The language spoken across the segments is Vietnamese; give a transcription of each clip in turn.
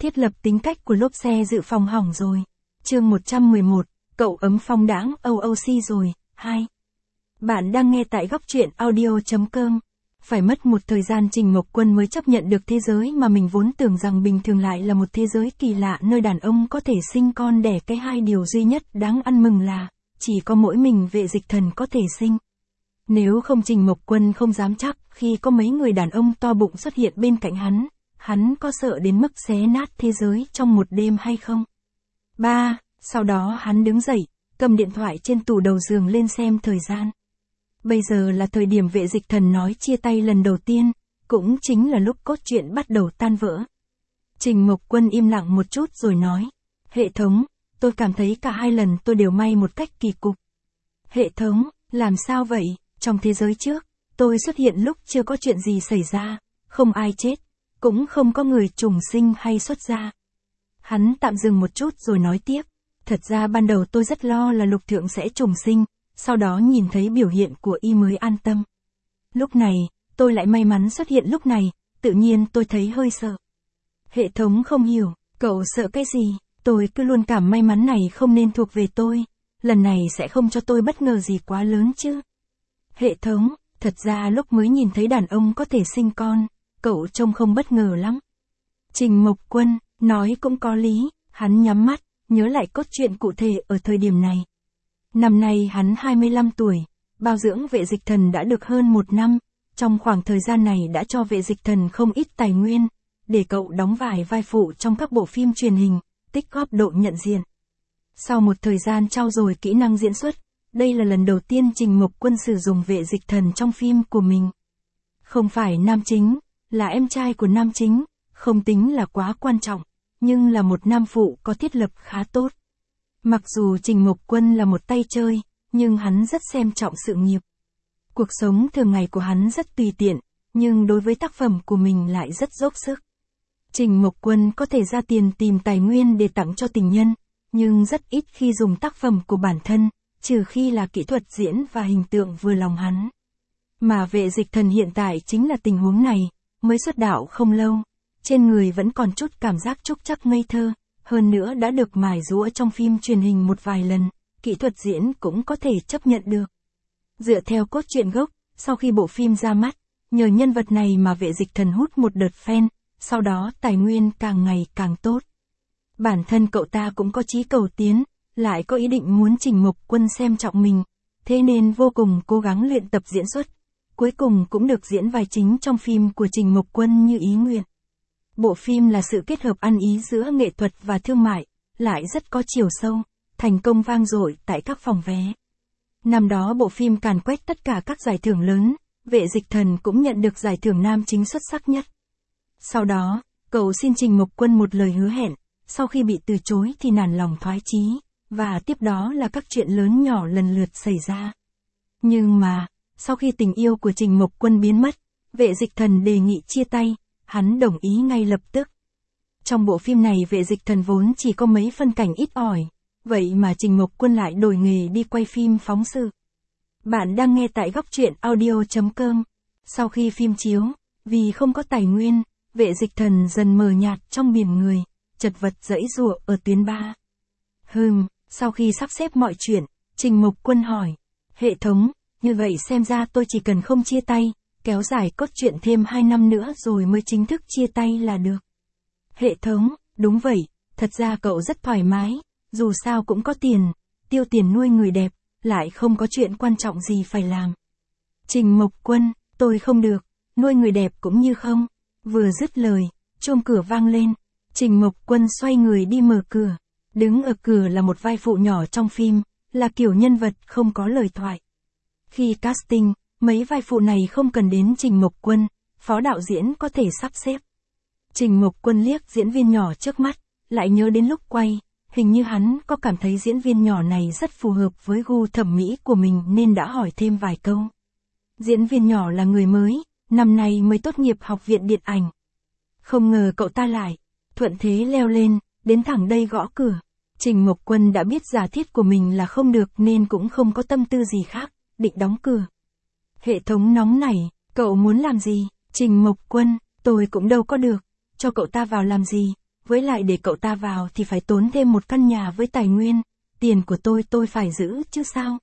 Thiết lập tính cách của lốp xe dự phòng hỏng rồi. Chương 111, cậu ấm phong đãng OOC rồi. 2. Bạn đang nghe tại góc truyện audio.com. Phải mất một thời gian Trình Mộc Quân mới chấp nhận được thế giới mà mình vốn tưởng rằng bình thường lại là một thế giới kỳ lạ nơi đàn ông có thể sinh con đẻ cái. Hai điều duy nhất đáng ăn mừng là, chỉ có mỗi mình Vệ Dịch Thần có thể sinh. Nếu không Trình Mộc Quân không dám chắc khi có mấy người đàn ông to bụng xuất hiện bên cạnh hắn có sợ đến mức xé nát thế giới trong một đêm hay không? 3. Sau đó hắn đứng dậy, cầm điện thoại trên tủ đầu giường lên xem thời gian. Bây giờ là thời điểm Vệ Dịch Thần nói chia tay lần đầu tiên, cũng chính là lúc cốt truyện bắt đầu tan vỡ. Trình Mộc Quân im lặng một chút rồi nói, hệ thống, tôi cảm thấy cả hai lần tôi đều may một cách kỳ cục. Hệ thống, làm sao vậy? Trong thế giới trước, tôi xuất hiện lúc chưa có chuyện gì xảy ra, không ai chết, cũng không có người trùng sinh hay xuất gia. Hắn tạm dừng một chút rồi nói tiếp, thật ra ban đầu tôi rất lo là Lục Thượng sẽ trùng sinh, sau đó nhìn thấy biểu hiện của y mới an tâm. Lúc này, tôi lại may mắn xuất hiện lúc này, tự nhiên tôi thấy hơi sợ. Hệ thống không hiểu, cậu sợ cái gì? Tôi cứ luôn cảm may mắn này không nên thuộc về tôi, lần này sẽ không cho tôi bất ngờ gì quá lớn chứ. Hệ thống, thật ra lúc mới nhìn thấy đàn ông có thể sinh con, cậu trông không bất ngờ lắm. Trình Mộc Quân, nói cũng có lý, hắn nhắm mắt, nhớ lại cốt truyện cụ thể ở thời điểm này. Năm nay hắn 25 tuổi, bao dưỡng Vệ Dịch Thần đã được hơn 1 năm, trong khoảng thời gian này đã cho Vệ Dịch Thần không ít tài nguyên, để cậu đóng vài vai phụ trong các bộ phim truyền hình, tích góp độ nhận diện. Sau một thời gian trau dồi kỹ năng diễn xuất, đây là lần đầu tiên Trình Mộc Quân sử dụng Vệ Dịch Thần trong phim của mình. Không phải nam chính, là em trai của nam chính, không tính là quá quan trọng, nhưng là một nam phụ có thiết lập khá tốt. Mặc dù Trình Mộc Quân là một tay chơi, nhưng hắn rất xem trọng sự nghiệp. Cuộc sống thường ngày của hắn rất tùy tiện, nhưng đối với tác phẩm của mình lại rất dốc sức. Trình Mộc Quân có thể ra tiền tìm tài nguyên để tặng cho tình nhân, nhưng rất ít khi dùng tác phẩm của bản thân, trừ khi là kỹ thuật diễn và hình tượng vừa lòng hắn. Mà Vệ Dịch Thần hiện tại chính là tình huống này, mới xuất đạo không lâu, trên người vẫn còn chút cảm giác trúc trắc ngây thơ, hơn nữa đã được mài giũa trong phim truyền hình một vài lần, kỹ thuật diễn cũng có thể chấp nhận được. Dựa theo cốt truyện gốc, sau khi bộ phim ra mắt, nhờ nhân vật này mà Vệ Dịch Thần hút một đợt fan, sau đó tài nguyên càng ngày càng tốt. Bản thân cậu ta cũng có chí cầu tiến, lại có ý định muốn Trình Mộc Quân xem trọng mình, thế nên vô cùng cố gắng luyện tập diễn xuất, cuối cùng cũng được diễn vai chính trong phim của Trình Mộc Quân như ý nguyện. Bộ phim là sự kết hợp ăn ý giữa nghệ thuật và thương mại, lại rất có chiều sâu, thành công vang dội tại các phòng vé. Năm đó bộ phim càn quét tất cả các giải thưởng lớn, Vệ Dịch Thần cũng nhận được giải thưởng nam chính xuất sắc nhất. Sau đó, cậu xin Trình Mộc Quân một lời hứa hẹn, sau khi bị từ chối thì nản lòng thoái chí, và tiếp đó là các chuyện lớn nhỏ lần lượt xảy ra. Nhưng mà, sau khi tình yêu của Trình Mộc Quân biến mất, Vệ Dịch Thần đề nghị chia tay, hắn đồng ý ngay lập tức. Trong bộ phim này Vệ Dịch Thần vốn chỉ có mấy phân cảnh ít ỏi, vậy mà Trình Mộc Quân lại đổi nghề đi quay phim phóng sự. Bạn đang nghe tại góc truyện audio.com. Sau khi phim chiếu, vì không có tài nguyên, Vệ Dịch Thần dần mờ nhạt trong biển người, chật vật giãy giụa ở tuyến 3. Sau khi sắp xếp mọi chuyện, Trình Mộc Quân hỏi, hệ thống, như vậy xem ra tôi chỉ cần không chia tay, kéo dài cốt truyện thêm 2 năm nữa rồi mới chính thức chia tay là được. Hệ thống, đúng vậy, thật ra cậu rất thoải mái, dù sao cũng có tiền, tiêu tiền nuôi người đẹp, lại không có chuyện quan trọng gì phải làm. Trình Mộc Quân, tôi không được, nuôi người đẹp cũng như không. Vừa dứt lời, chuông cửa vang lên, Trình Mộc Quân xoay người đi mở cửa. Đứng ở cửa là một vai phụ nhỏ trong phim, là kiểu nhân vật không có lời thoại. Khi casting, mấy vai phụ này không cần đến Trình Mộc Quân, phó đạo diễn có thể sắp xếp. Trình Mộc Quân liếc diễn viên nhỏ trước mắt, lại nhớ đến lúc quay, hình như hắn có cảm thấy diễn viên nhỏ này rất phù hợp với gu thẩm mỹ của mình nên đã hỏi thêm vài câu. Diễn viên nhỏ là người mới, năm nay mới tốt nghiệp học viện điện ảnh. Không ngờ cậu ta lại thuận thế leo lên, đến thẳng đây gõ cửa. Trình Mộc Quân đã biết giả thiết của mình là không được nên cũng không có tâm tư gì khác, định đóng cửa. Hệ thống nóng nảy, cậu muốn làm gì? Trình Mộc Quân, tôi cũng đâu có được, cho cậu ta vào làm gì? với lại để cậu ta vào thì phải tốn thêm một căn nhà với tài nguyên, tiền của tôi phải giữ chứ sao.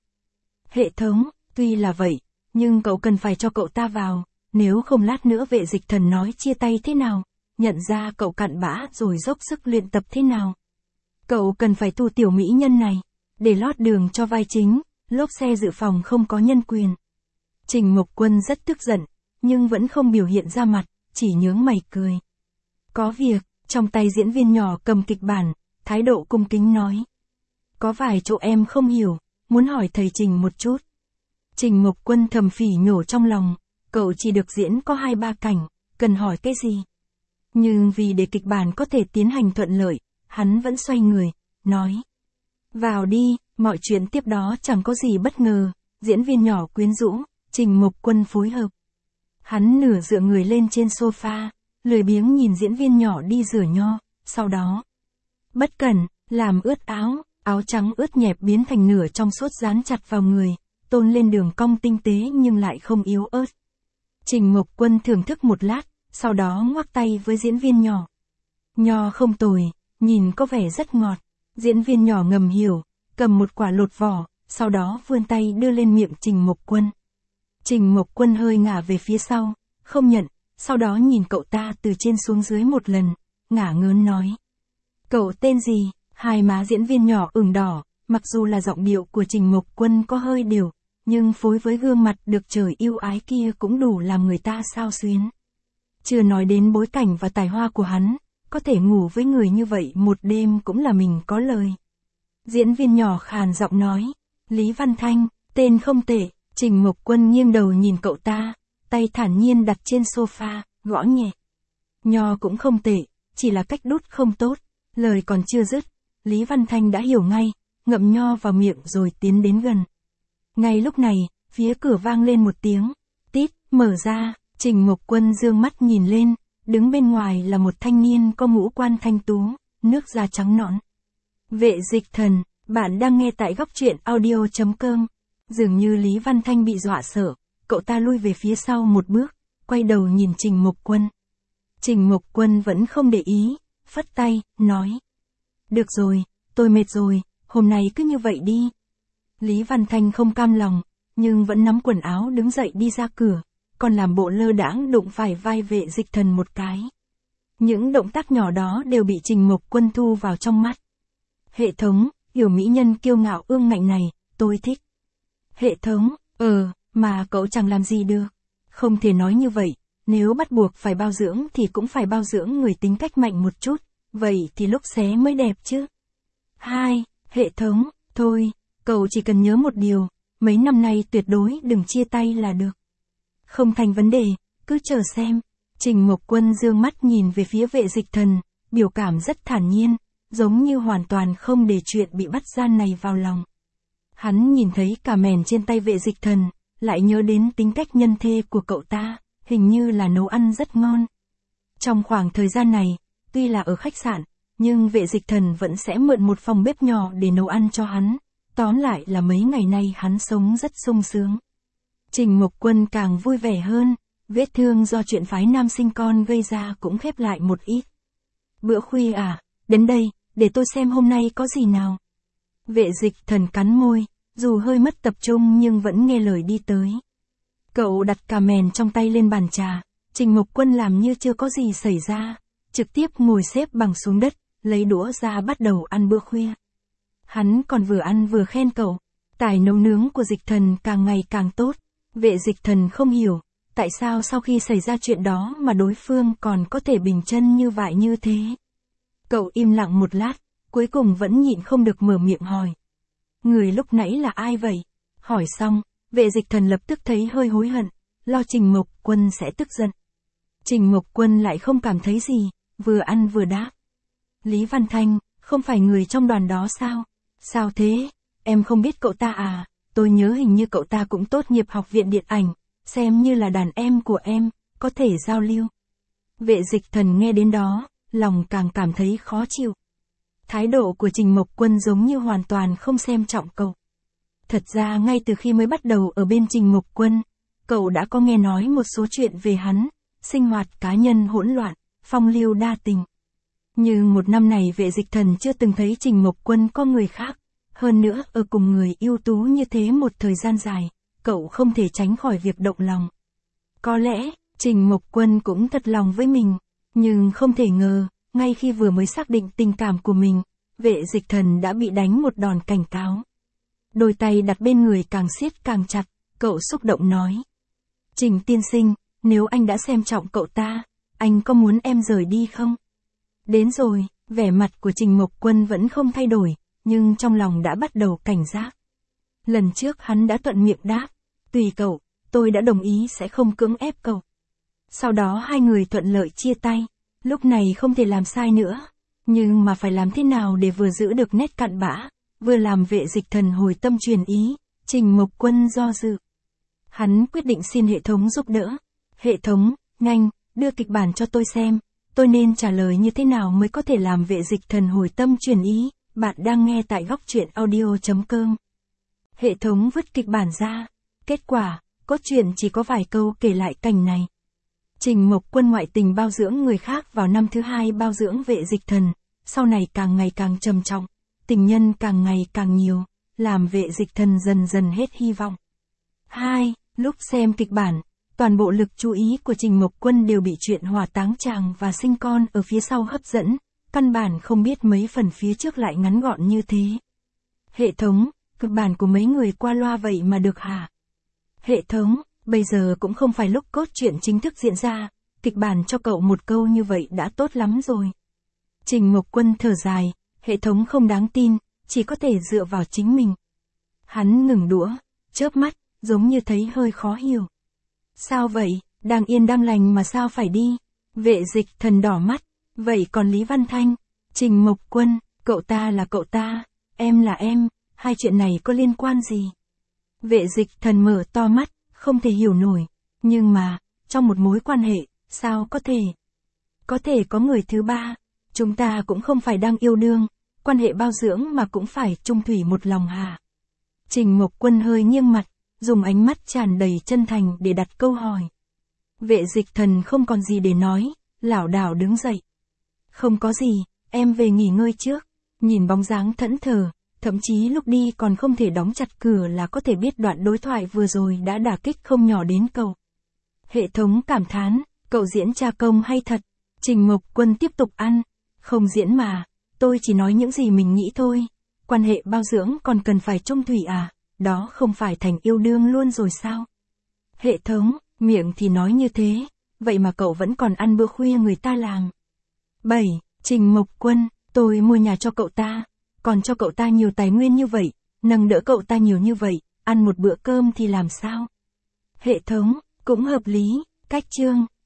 Hệ thống, tuy là vậy, nhưng cậu cần phải cho cậu ta vào, nếu không lát nữa Vệ Dịch Thần nói chia tay thế nào, nhận ra cậu cặn bã rồi dốc sức luyện tập thế nào. Cậu cần phải thu tiểu mỹ nhân này, để lót đường cho vai chính, lốp xe dự phòng không có nhân quyền. Trình Mộc Quân rất tức giận, nhưng vẫn không biểu hiện ra mặt, chỉ nhướng mày cười. Có việc, trong tay diễn viên nhỏ cầm kịch bản, thái độ cung kính nói. Có vài chỗ em không hiểu, muốn hỏi thầy Trình một chút. Trình Mộc Quân thầm phỉ nhổ trong lòng, cậu chỉ được diễn có 2-3 cảnh, cần hỏi cái gì. Nhưng vì để kịch bản có thể tiến hành thuận lợi, hắn vẫn xoay người, nói. Vào đi, mọi chuyện tiếp đó chẳng có gì bất ngờ, diễn viên nhỏ quyến rũ, Trình Mộc Quân phối hợp. Hắn nửa dựa người lên trên sofa, lười biếng nhìn diễn viên nhỏ đi rửa nho, sau đó. Bất cẩn, làm ướt áo, áo trắng ướt nhẹp biến thành nửa trong suốt dán chặt vào người, tôn lên đường cong tinh tế nhưng lại không yếu ớt. Trình Mộc Quân thưởng thức một lát, sau đó ngoắc tay với diễn viên nhỏ. Nho không tồi, nhìn có vẻ rất ngọt. Diễn viên nhỏ ngầm hiểu, cầm một quả lột vỏ, sau đó vươn tay đưa lên miệng Trình Mộc Quân. Trình Mộc Quân hơi ngả về phía sau, không nhận, sau đó nhìn cậu ta từ trên xuống dưới một lần, ngả ngớn nói. Cậu tên gì? Hai má diễn viên nhỏ ửng đỏ, mặc dù là giọng điệu của Trình Mộc Quân có hơi đều, nhưng phối với gương mặt được trời yêu ái kia cũng đủ làm người ta xao xuyến. Chưa nói đến bối cảnh và tài hoa của hắn, có thể ngủ với người như vậy một đêm cũng là mình có lời. Diễn viên nhỏ khàn giọng nói, Lý Văn Thanh, tên không tệ. Trình Mộc Quân nghiêng đầu nhìn cậu ta, tay thản nhiên đặt trên sofa, gõ nhẹ. Nho cũng không tệ, chỉ là cách đút không tốt. Lời còn chưa dứt, Lý Văn Thanh đã hiểu ngay, ngậm nho vào miệng rồi tiến đến gần. Ngay lúc này, phía cửa vang lên một tiếng, tít, mở ra, Trình Mộc Quân dương mắt nhìn lên, đứng bên ngoài là một thanh niên có ngũ quan thanh tú, nước da trắng nõn. Vệ Dịch Thần, bạn đang nghe tại góc truyện audio.com. Dường như Lý Văn Thanh bị dọa sợ, cậu ta lui về phía sau một bước, quay đầu nhìn Trình Mộc Quân. Trình Mộc Quân vẫn không để ý, phất tay, nói. Được rồi, tôi mệt rồi, hôm nay cứ như vậy đi. Lý Văn Thanh không cam lòng, nhưng vẫn nắm quần áo đứng dậy đi ra cửa, còn làm bộ lơ đãng đụng phải vai Vệ Dịch Thần một cái. Những động tác nhỏ đó đều bị Trình Mộc Quân thu vào trong mắt. Hệ thống, hiểu mỹ nhân kiêu ngạo ương ngạnh này, tôi thích. Hệ thống, mà cậu chẳng làm gì được. Không thể nói như vậy, nếu bắt buộc phải bao dưỡng thì cũng phải bao dưỡng người tính cách mạnh một chút, vậy thì lúc xé mới đẹp chứ. Hệ thống, thôi, cậu chỉ cần nhớ một điều, mấy năm nay tuyệt đối đừng chia tay là được. Không thành vấn đề, cứ chờ xem. Trình Mộc Quân dương mắt nhìn về phía Vệ Dịch Thần, biểu cảm rất thản nhiên, giống như hoàn toàn không để chuyện bị bắt gian này vào lòng. Hắn nhìn thấy cả mèn trên tay Vệ Dịch Thần, lại nhớ đến tính cách nhân thê của cậu ta, hình như là nấu ăn rất ngon. Trong khoảng thời gian này, tuy là ở khách sạn, nhưng Vệ Dịch Thần vẫn sẽ mượn một phòng bếp nhỏ để nấu ăn cho hắn. Tóm lại là mấy ngày nay hắn sống rất sung sướng. Trình Mộc Quân càng vui vẻ hơn, vết thương do chuyện phái nam sinh con gây ra cũng khép lại một ít. Bữa khuya à, đến đây, để tôi xem hôm nay có gì nào. Vệ Dịch Thần cắn môi, dù hơi mất tập trung nhưng vẫn nghe lời đi tới. Cậu đặt cà mèn trong tay lên bàn trà, Trình Mộc Quân làm như chưa có gì xảy ra, trực tiếp ngồi xếp bằng xuống đất, lấy đũa ra bắt đầu ăn bữa khuya. Hắn còn vừa ăn vừa khen cậu, tài nấu nướng của Dịch Thần càng ngày càng tốt. Vệ Dịch Thần không hiểu, tại sao sau khi xảy ra chuyện đó mà đối phương còn có thể bình chân như vậy như thế. Cậu im lặng một lát, cuối cùng vẫn nhịn không được mở miệng hỏi. Người lúc nãy là ai vậy? Hỏi xong, Vệ Dịch Thần lập tức thấy hơi hối hận, lo Trình Mộc Quân sẽ tức giận. Trình Mộc Quân lại không cảm thấy gì, vừa ăn vừa đáp. Lý Văn Thanh, không phải người trong đoàn đó sao? Sao thế? Em không biết cậu ta à? Tôi nhớ hình như cậu ta cũng tốt nghiệp học viện điện ảnh, xem như là đàn em của em, có thể giao lưu. Vệ Dịch Thần nghe đến đó, lòng càng cảm thấy khó chịu. Thái độ của Trình Mộc Quân giống như hoàn toàn không xem trọng cậu. Thật ra ngay từ khi mới bắt đầu ở bên Trình Mộc Quân, cậu đã có nghe nói một số chuyện về hắn, sinh hoạt cá nhân hỗn loạn, phong lưu đa tình. Nhưng một năm này Vệ Dịch Thần chưa từng thấy Trình Mộc Quân có người khác. Hơn nữa, ở cùng người ưu tú như thế một thời gian dài, cậu không thể tránh khỏi việc động lòng. Có lẽ, Trình Mộc Quân cũng thật lòng với mình, nhưng không thể ngờ, ngay khi vừa mới xác định tình cảm của mình, Vệ Dịch Thần đã bị đánh một đòn cảnh cáo. Đôi tay đặt bên người càng siết càng chặt, cậu xúc động nói. Trình tiên sinh, nếu anh đã xem trọng cậu ta, anh có muốn em rời đi không? Đến rồi, vẻ mặt của Trình Mộc Quân vẫn không thay đổi, nhưng trong lòng đã bắt đầu cảnh giác. Lần trước hắn đã thuận miệng đáp, tùy cậu, tôi đã đồng ý sẽ không cưỡng ép cậu. Sau đó hai người thuận lợi chia tay, lúc này không thể làm sai nữa, nhưng mà phải làm thế nào để vừa giữ được nét cặn bã, vừa làm Vệ Dịch Thần hồi tâm truyền ý, Trình Mộc Quân do dự. Hắn quyết định xin hệ thống giúp đỡ. Hệ thống, nhanh, đưa kịch bản cho tôi xem, tôi nên trả lời như thế nào mới có thể làm Vệ Dịch Thần hồi tâm truyền ý. Bạn đang nghe tại góc truyện audio.com. Hệ thống vứt kịch bản ra. Kết quả, cốt truyện chỉ có vài câu kể lại cảnh này. Trình Mộc Quân ngoại tình bao dưỡng người khác vào năm thứ 2 bao dưỡng Vệ Dịch Thần, sau này càng ngày càng trầm trọng, tình nhân càng ngày càng nhiều, làm Vệ Dịch Thần dần dần hết hy vọng. 2. Lúc xem kịch bản, toàn bộ lực chú ý của Trình Mộc Quân đều bị chuyện hỏa táng chàng và sinh con ở phía sau hấp dẫn, căn bản không biết mấy phần phía trước lại ngắn gọn như thế. Hệ thống, kịch bản của mấy người qua loa vậy mà được hả? Hệ thống, bây giờ cũng không phải lúc cốt truyện chính thức diễn ra, kịch bản cho cậu một câu như vậy đã tốt lắm rồi. Trình Mộc Quân thở dài, hệ thống không đáng tin, chỉ có thể dựa vào chính mình. Hắn ngừng đũa, chớp mắt, giống như thấy hơi khó hiểu. Sao vậy, đang yên đang lành mà sao phải đi? Vệ Dịch Thần đỏ mắt, vậy còn Lý Văn Thanh? Trình Mộc Quân, cậu ta là cậu ta, em là em, hai chuyện này có liên quan gì? Vệ Dịch Thần mở to mắt, không thể hiểu nổi, nhưng mà, trong một mối quan hệ, sao có thể? Có thể có người thứ ba, chúng ta cũng không phải đang yêu đương, quan hệ bao dưỡng mà cũng phải chung thủy một lòng hả? Trình Mộc Quân hơi nghiêng mặt, dùng ánh mắt tràn đầy chân thành để đặt câu hỏi. Vệ Dịch Thần không còn gì để nói, lảo đảo đứng dậy. Không có gì, em về nghỉ ngơi trước. Nhìn bóng dáng thẫn thờ, thậm chí lúc đi còn không thể đóng chặt cửa là có thể biết đoạn đối thoại vừa rồi đã đả kích không nhỏ đến cậu. Hệ thống cảm thán, cậu diễn tra công hay thật. Trình Mộc Quân tiếp tục ăn. Không diễn mà, tôi chỉ nói những gì mình nghĩ thôi. Quan hệ bao dưỡng còn cần phải chung thủy à? Đó không phải thành yêu đương luôn rồi sao? Hệ thống, miệng thì nói như thế, vậy mà cậu vẫn còn ăn bữa khuya người ta làm. 7. Trình Mộc Quân, tôi mua nhà cho cậu ta, còn cho cậu ta nhiều tài nguyên như vậy, nâng đỡ cậu ta nhiều như vậy, ăn một bữa cơm thì làm sao? Hệ thống, cũng hợp lý, cách chương.